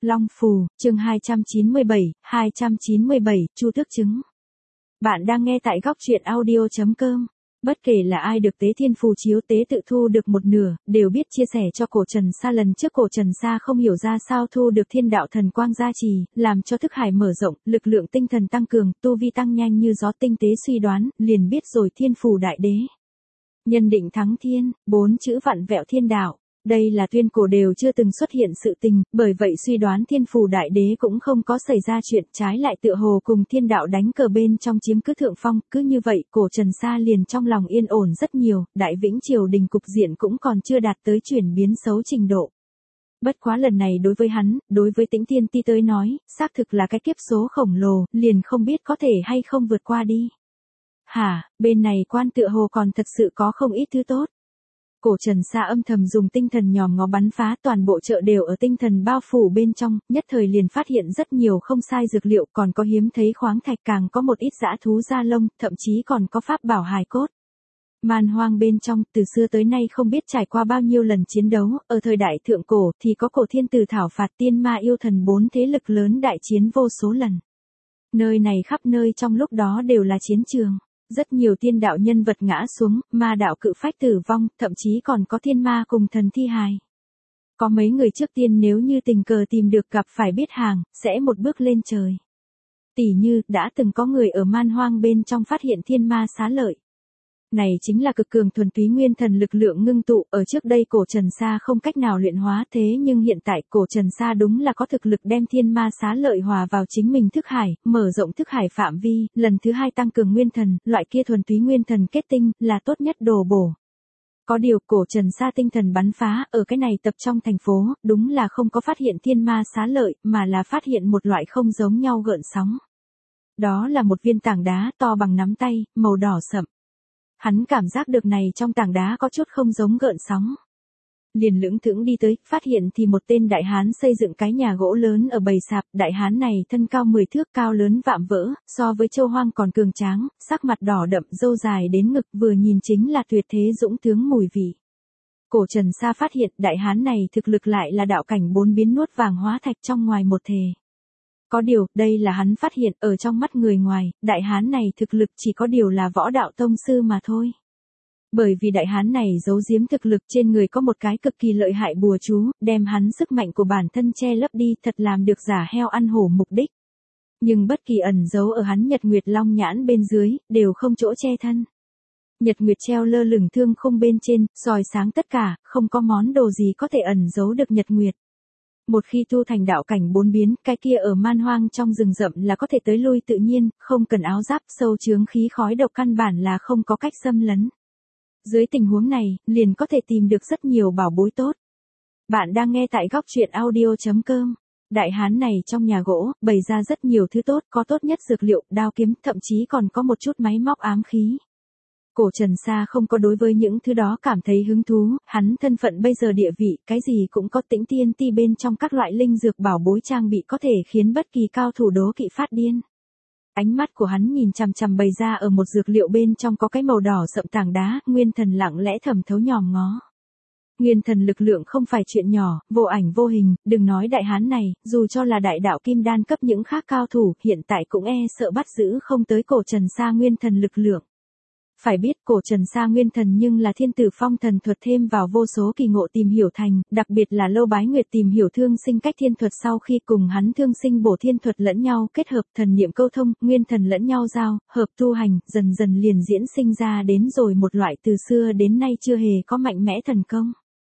Long Phù, chương 297, Chu Tước Trứng. Bạn đang nghe tại góc truyện audio.com. Bất kể là ai được tế thiên phù chiếu tế tự thu được một nửa, đều biết chia sẻ cho cổ Trần Sa. Lần trước cổ Trần Sa không hiểu ra sao thu được thiên đạo thần quang gia trì, làm cho thức hải mở rộng, lực lượng tinh thần tăng cường, tu vi tăng nhanh như gió, tinh tế suy đoán, liền biết rồi thiên phù đại đế. Nhân định thắng thiên, 4 chữ vặn vẹo thiên đạo. Đây là tuyên cổ đều chưa từng xuất hiện sự tình, bởi vậy suy đoán thiên phù đại đế cũng không có xảy ra chuyện, trái lại tựa hồ cùng thiên đạo đánh cờ bên trong chiếm cứ thượng phong. Cứ như vậy cổ Trần Sa liền trong lòng yên ổn rất nhiều, Đại Vĩnh triều đình cục diện cũng còn chưa đạt tới chuyển biến xấu trình độ. Bất quá lần này đối với hắn, đối với Tĩnh Thiên Ti tới nói, xác thực là cái kiếp số khổng lồ, liền không biết có thể hay không vượt qua đi. Hả, bên này quan tựa hồ còn thật sự có không ít thứ tốt. Cổ Trần Sa âm thầm dùng tinh thần nhòm ngó bắn phá, toàn bộ chợ đều ở tinh thần bao phủ bên trong, nhất thời liền phát hiện rất nhiều không sai dược liệu, còn có hiếm thấy khoáng thạch, càng có một ít dã thú da lông, thậm chí còn có pháp bảo hài cốt. Man hoang bên trong, từ xưa tới nay không biết trải qua bao nhiêu lần chiến đấu, ở thời đại thượng cổ thì có cổ thiên tử thảo phạt tiên ma yêu thần 4 thế lực lớn đại chiến vô số lần. Nơi này khắp nơi trong lúc đó đều là chiến trường. Rất nhiều tiên đạo nhân vật ngã xuống, ma đạo cự phách tử vong, thậm chí còn có thiên ma cùng thần thi hài. Có mấy người trước tiên nếu như tình cờ tìm được gặp phải biết hàng, sẽ một bước lên trời. Tỷ như, đã từng có người ở man hoang bên trong phát hiện thiên ma xá lợi. Này chính là cực cường thuần túy nguyên thần lực lượng ngưng tụ, ở trước đây cổ Trần Sa không cách nào luyện hóa, thế nhưng hiện tại cổ Trần Sa đúng là có thực lực đem thiên ma xá lợi hòa vào chính mình thức hải, mở rộng thức hải phạm vi, lần thứ 2 tăng cường nguyên thần, loại kia thuần túy nguyên thần kết tinh, là tốt nhất đồ bổ. Có điều cổ Trần Sa tinh thần bắn phá, ở cái này tập trong thành phố, đúng là không có phát hiện thiên ma xá lợi, mà là phát hiện một loại không giống nhau gợn sóng. Đó là một viên tảng đá to bằng nắm tay, màu đỏ sậm. Hắn cảm giác được này trong tảng đá có chút không giống gợn sóng. Liền lững thững đi tới, phát hiện thì một tên đại hán xây dựng cái nhà gỗ lớn ở bầy sạp. Đại hán này thân cao 10 thước, cao lớn vạm vỡ, so với châu hoang còn cường tráng, sắc mặt đỏ đậm, râu dài đến ngực, vừa nhìn chính là tuyệt thế dũng tướng mùi vị. Cổ Trần Sa phát hiện đại hán này thực lực lại là đạo cảnh 4 biến nuốt vàng hóa thạch trong ngoài một thể. Có điều, đây là hắn phát hiện, ở trong mắt người ngoài, đại hán này thực lực chỉ có điều là võ đạo tông sư mà thôi. Bởi vì đại hán này giấu giếm thực lực, trên người có một cái cực kỳ lợi hại bùa chú, đem hắn sức mạnh của bản thân che lấp đi, thật làm được giả heo ăn hổ mục đích. Nhưng bất kỳ ẩn giấu ở hắn Nhật Nguyệt Long nhãn bên dưới, đều không chỗ che thân. Nhật Nguyệt treo lơ lửng thương khung bên trên, soi sáng tất cả, không có món đồ gì có thể ẩn giấu được Nhật Nguyệt. Một khi tu thành đạo cảnh 4 biến, cái kia ở man hoang trong rừng rậm là có thể tới lui tự nhiên, không cần áo giáp, sâu chướng khí khói độc căn bản là không có cách xâm lấn. Dưới tình huống này, liền có thể tìm được rất nhiều bảo bối tốt. Bạn đang nghe tại góc truyện audio.com. Đại hán này trong nhà gỗ, bày ra rất nhiều thứ tốt, có tốt nhất dược liệu, đao kiếm, thậm chí còn có một chút máy móc ám khí. Cổ Trần Sa không có đối với những thứ đó cảm thấy hứng thú, hắn thân phận bây giờ địa vị, cái gì cũng có. Tĩnh Thiên Ti bên trong các loại linh dược bảo bối trang bị có thể khiến bất kỳ cao thủ đố kỵ phát điên. Ánh mắt của hắn nhìn chằm chằm bày ra ở một dược liệu bên trong có cái màu đỏ sậm tảng đá, nguyên thần lặng lẽ thẩm thấu nhòm ngó. Nguyên thần lực lượng không phải chuyện nhỏ, vô ảnh vô hình, đừng nói đại hán này, dù cho là đại đạo kim đan cấp những khác cao thủ, hiện tại cũng sợ bắt giữ không tới cổ Trần Sa nguyên thần lực lượng. Phải biết cổ Trần Sa nguyên thần nhưng là thiên tử phong thần thuật thêm vào vô số kỳ ngộ tìm hiểu thành, đặc biệt là Lâu Bái Nguyệt tìm hiểu thương sinh cách thiên thuật sau khi cùng hắn thương sinh bổ thiên thuật lẫn nhau kết hợp, thần niệm câu thông, nguyên thần lẫn nhau giao, hợp tu hành, dần dần liền diễn sinh ra đến rồi một loại từ xưa đến nay chưa hề có mạnh mẽ thần công.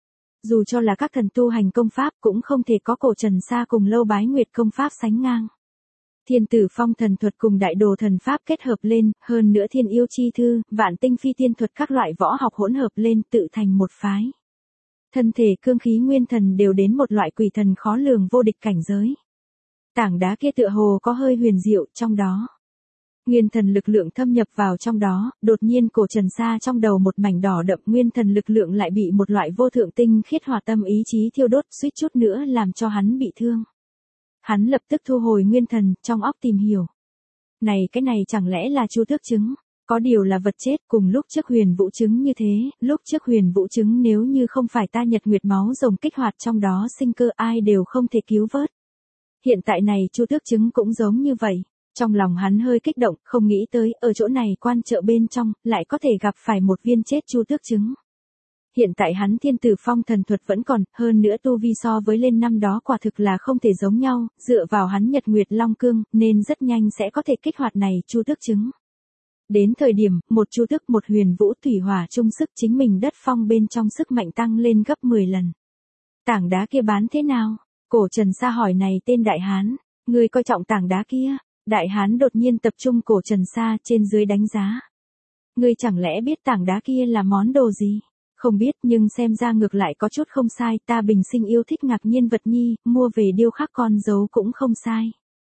Dù cho là các thần tu hành công pháp cũng không thể có cổ Trần Sa cùng Lâu Bái Nguyệt công pháp sánh ngang. Thiên tử phong thần thuật cùng đại đồ thần pháp kết hợp lên, hơn nữa thiên yêu chi thư, vạn tinh phi tiên thuật các loại võ học hỗn hợp lên tự thành một phái. Thân thể cương khí nguyên thần đều đến một loại quỷ thần khó lường vô địch cảnh giới. Tảng đá kia tựa hồ có hơi huyền diệu trong đó. Nguyên thần lực lượng thâm nhập vào trong đó, đột nhiên cổ Trần Sa trong đầu một mảnh đỏ đậm, nguyên thần lực lượng lại bị một loại vô thượng tinh khiết hòa tâm ý chí thiêu đốt, suýt chút nữa làm cho hắn bị thương. Hắn lập tức thu hồi nguyên thần, trong óc tìm hiểu. Cái này chẳng lẽ là Chu Tước Trứng? Có điều là vật chết, cùng lúc trước Huyền Vũ Trứng như thế, lúc trước Huyền Vũ Trứng nếu như không phải ta Nhật Nguyệt máu rồng kích hoạt trong đó sinh cơ, ai đều không thể cứu vớt. Hiện tại này Chu Tước Trứng cũng giống như vậy. Trong lòng hắn hơi kích động, không nghĩ tới, ở chỗ này quan chợ bên trong, lại có thể gặp phải một viên chết Chu Tước Trứng. Hiện tại hắn thiên tử phong thần thuật vẫn còn, hơn nữa tu vi so với lên năm đó quả thực là không thể giống nhau, dựa vào hắn Nhật Nguyệt Long Cương, nên rất nhanh sẽ có thể kích hoạt này Chu Tước Trứng. Đến thời điểm, một Chu Tước một huyền vũ thủy hỏa chung sức chính mình đất phong bên trong sức mạnh tăng lên gấp 10 lần. Tảng đá kia bán thế nào? Cổ Trần Sa hỏi này tên đại hán, ngươi coi trọng tảng đá kia? Đại hán đột nhiên tập trung Cổ Trần Sa trên dưới đánh giá. Ngươi chẳng lẽ biết tảng đá kia là món đồ gì? Không biết, nhưng xem ra ngược lại có chút không sai, ta bình sinh yêu thích ngạc nhiên vật nhi, mua về điêu khắc con dấu cũng không sai.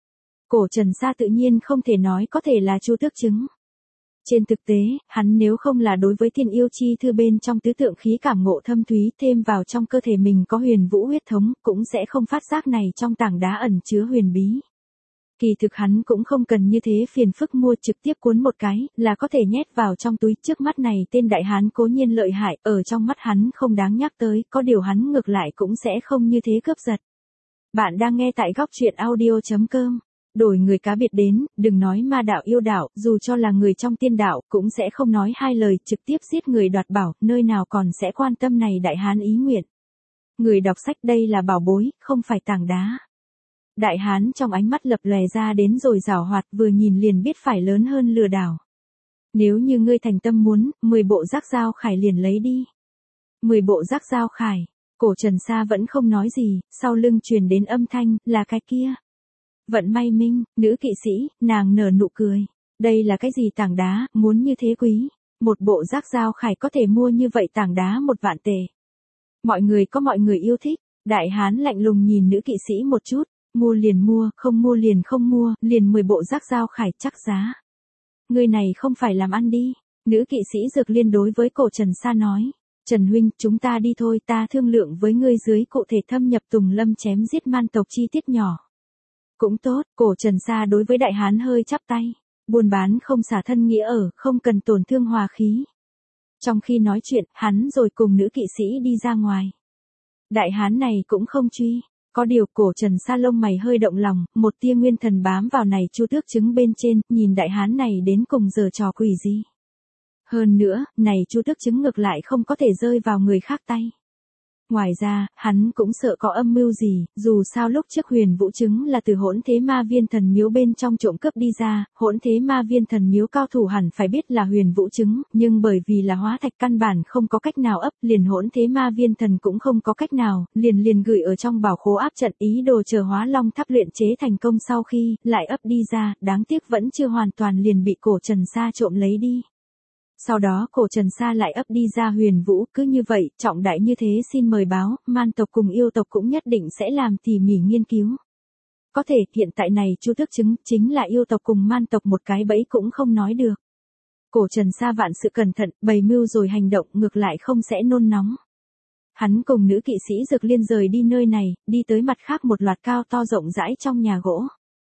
Cổ Trần Sa tự nhiên không thể nói có thể là Chu Tước Trứng. Trên thực tế, hắn nếu không là đối với thiên yêu chi thư bên trong tứ tượng khí cảm ngộ thâm thúy thêm vào trong cơ thể mình có huyền vũ huyết thống, cũng sẽ không phát giác này trong tảng đá ẩn chứa huyền bí. Kỳ thực hắn cũng không cần như thế phiền phức mua, trực tiếp cuốn một cái, là có thể nhét vào trong túi. Trước mắt này tên đại hán cố nhiên lợi hại, ở trong mắt hắn không đáng nhắc tới, có điều hắn ngược lại cũng sẽ không như thế cướp giật. Bạn đang nghe tại góc truyện audio.com. Đổi người cá biệt đến, đừng nói ma đạo yêu đạo, dù cho là người trong tiên đạo, cũng sẽ không nói hai lời, trực tiếp giết người đoạt bảo, nơi nào còn sẽ quan tâm này đại hán ý nguyện. Người đọc sách đây là bảo bối, không phải tảng đá. Đại hán trong ánh mắt lập lòe ra đến rồi giảo hoạt, vừa nhìn liền biết phải lớn hơn lừa đảo. Nếu như ngươi thành tâm muốn, 10 bộ giác dao khải liền lấy đi. 10 bộ giác dao khải. Cổ Trần Sa vẫn không nói gì, sau lưng truyền đến âm thanh, là cái kia. Vận May Minh, nữ kỵ sĩ, nàng nở nụ cười. Đây là cái gì tảng đá, muốn như thế quý. Một bộ giác dao khải có thể mua như vậy tảng đá 1 vạn tệ. Mọi người có mọi người yêu thích. Đại hán lạnh lùng nhìn nữ kỵ sĩ một chút. Mua liền mua, không mua liền không mua, liền 10 bộ giác dao khải chắc giá. Người này không phải làm ăn đi. Nữ kỵ sĩ Dược Liên đối với Cổ Trần Sa nói. Trần huynh, chúng ta đi thôi, ta thương lượng với ngươi dưới cụ thể thâm nhập Tùng Lâm chém giết man tộc chi tiết nhỏ. Cũng tốt, Cổ Trần Sa đối với đại hán hơi chắp tay. Buôn bán không xả thân nghĩa ở, không cần tổn thương hòa khí. Trong khi nói chuyện, hắn rồi cùng nữ kỵ sĩ đi ra ngoài. Đại hán này cũng không truy. Có điều Cổ Trần Sa lông mày hơi động lòng, một tia nguyên thần bám vào này Chu Tước Trứng bên trên, nhìn đại hán này đến cùng giở trò quỷ gì. Hơn nữa, này Chu Tước Trứng ngược lại không có thể rơi vào người khác tay. Ngoài ra, hắn cũng sợ có âm mưu gì, dù sao lúc trước huyền vũ trứng là từ Hỗn Thế Ma Viên Thần Miếu bên trong trộm cướp đi ra, Hỗn Thế Ma Viên Thần Miếu cao thủ hẳn phải biết là huyền vũ trứng, nhưng bởi vì là hóa thạch căn bản không có cách nào ấp, liền Hỗn Thế Ma Viên Thần cũng không có cách nào, liền gửi ở trong bảo khố áp trận, ý đồ chờ Hóa Long Tháp luyện chế thành công sau khi lại ấp đi ra, đáng tiếc vẫn chưa hoàn toàn liền bị Cổ Trần Sa trộm lấy đi. Sau đó Cổ Trần Sa lại ấp đi ra huyền vũ, cứ như vậy, trọng đại như thế xin mời báo, man tộc cùng yêu tộc cũng nhất định sẽ làm tỉ mỉ nghiên cứu. Có thể, hiện tại này Chu Tước Trứng, chính là yêu tộc cùng man tộc một cái bẫy cũng không nói được. Cổ Trần Sa vạn sự cẩn thận, bày mưu rồi hành động, ngược lại không sẽ nôn nóng. Hắn cùng nữ kỵ sĩ Dược Liên rời đi nơi này, đi tới mặt khác một loạt cao to rộng rãi trong nhà gỗ.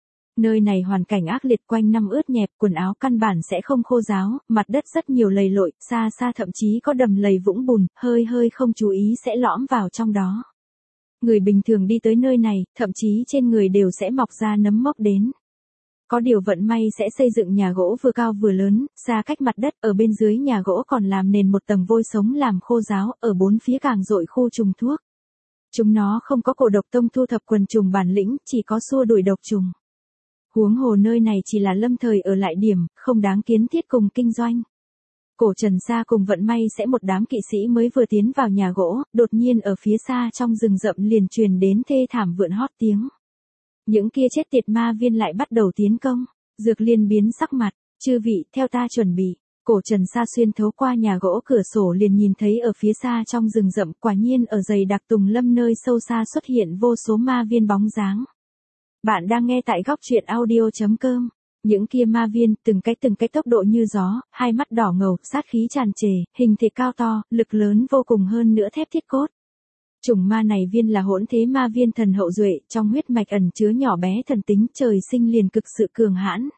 Nơi này hoàn cảnh ác liệt, quanh năm ướt nhẹp, quần áo căn bản sẽ không khô ráo, mặt đất rất nhiều lầy lội, xa xa thậm chí có đầm lầy vũng bùn, hơi không chú ý sẽ lõm vào trong đó. Người bình thường đi tới nơi này, thậm chí trên người đều sẽ mọc ra nấm mốc đến. Có điều vận may sẽ xây dựng nhà gỗ vừa cao vừa lớn, xa cách mặt đất, ở bên dưới nhà gỗ còn làm nền một tầng vôi sống làm khô ráo, ở bốn phía càng dội khu trùng thuốc. Chúng nó không có cổ độc tông thu thập quần trùng bản lĩnh, chỉ có xua đuổi độc trùng. Huống hồ nơi này chỉ là lâm thời ở lại điểm, không đáng kiến thiết cùng kinh doanh. Cổ Trần Sa cùng vận may sẽ một đám kỵ sĩ mới vừa tiến vào nhà gỗ, đột nhiên ở phía xa trong rừng rậm liền truyền đến thê thảm vượn hót tiếng. Những kia chết tiệt ma viên lại bắt đầu tiến công, Dược Liên biến sắc mặt, chư vị theo ta chuẩn bị. Cổ Trần Sa xuyên thấu qua nhà gỗ cửa sổ liền nhìn thấy ở phía xa trong rừng rậm, quả nhiên ở dày đặc tùng lâm nơi sâu xa xuất hiện vô số ma viên bóng dáng. Bạn đang nghe tại góc truyện audio.com. Những kia ma viên, từng cái tốc độ như gió, hai mắt đỏ ngầu, sát khí tràn trề, hình thể cao to, lực lớn vô cùng hơn nữa thép thiết cốt. Chủng ma này viên là Hỗn Thế Ma Viên Thần hậu duệ, trong huyết mạch ẩn chứa nhỏ bé thần tính, trời sinh liền cực sự cường hãn.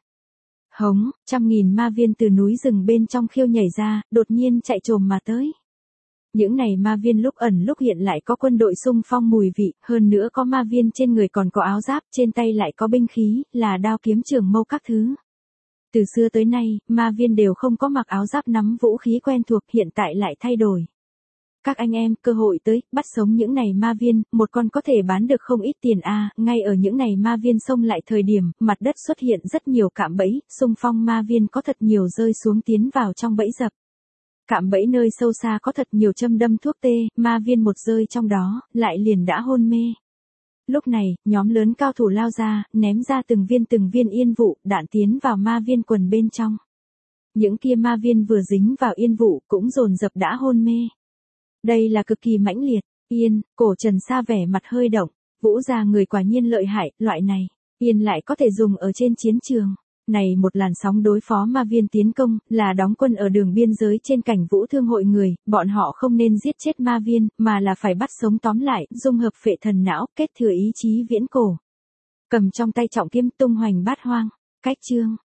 Hống, trăm nghìn ma viên từ núi rừng bên trong khiêu nhảy ra, đột nhiên chạy trồm mà tới. Những này ma viên lúc ẩn lúc hiện lại có quân đội xung phong mùi vị, hơn nữa có ma viên trên người còn có áo giáp, trên tay lại có binh khí, là đao kiếm trường mâu các thứ. Từ xưa tới nay, ma viên đều không có mặc áo giáp nắm vũ khí quen thuộc, hiện tại lại thay đổi. Các anh em, cơ hội tới, bắt sống những này ma viên, một con có thể bán được không ít tiền a. Ngay ở những này ma viên xông lại thời điểm, mặt đất xuất hiện rất nhiều cạm bẫy, xung phong ma viên có thật nhiều rơi xuống tiến vào trong bẫy dập. Cạm bẫy nơi sâu xa có thật nhiều châm đâm thuốc tê, ma viên một rơi trong đó, lại liền đã hôn mê. Lúc này, nhóm lớn cao thủ lao ra, ném ra từng viên yên vụ, đạn tiến vào ma viên quần bên trong. Những kia ma viên vừa dính vào yên vụ, cũng dồn dập đã hôn mê. Đây là cực kỳ mãnh liệt. Yên, cổ Trần Sa vẻ mặt hơi động. Vũ gia người quả nhiên lợi hại, loại này. Yên lại có thể dùng ở trên chiến trường. Này một làn sóng đối phó ma viên tiến công, là đóng quân ở đường biên giới trên cảnh Vũ Thương hội người, bọn họ không nên giết chết ma viên, mà là phải bắt sống tóm lại, dung hợp phệ thần não, kết thừa ý chí viễn cổ. Cầm trong tay trọng kiếm tung hoành bát hoang. Cách chương.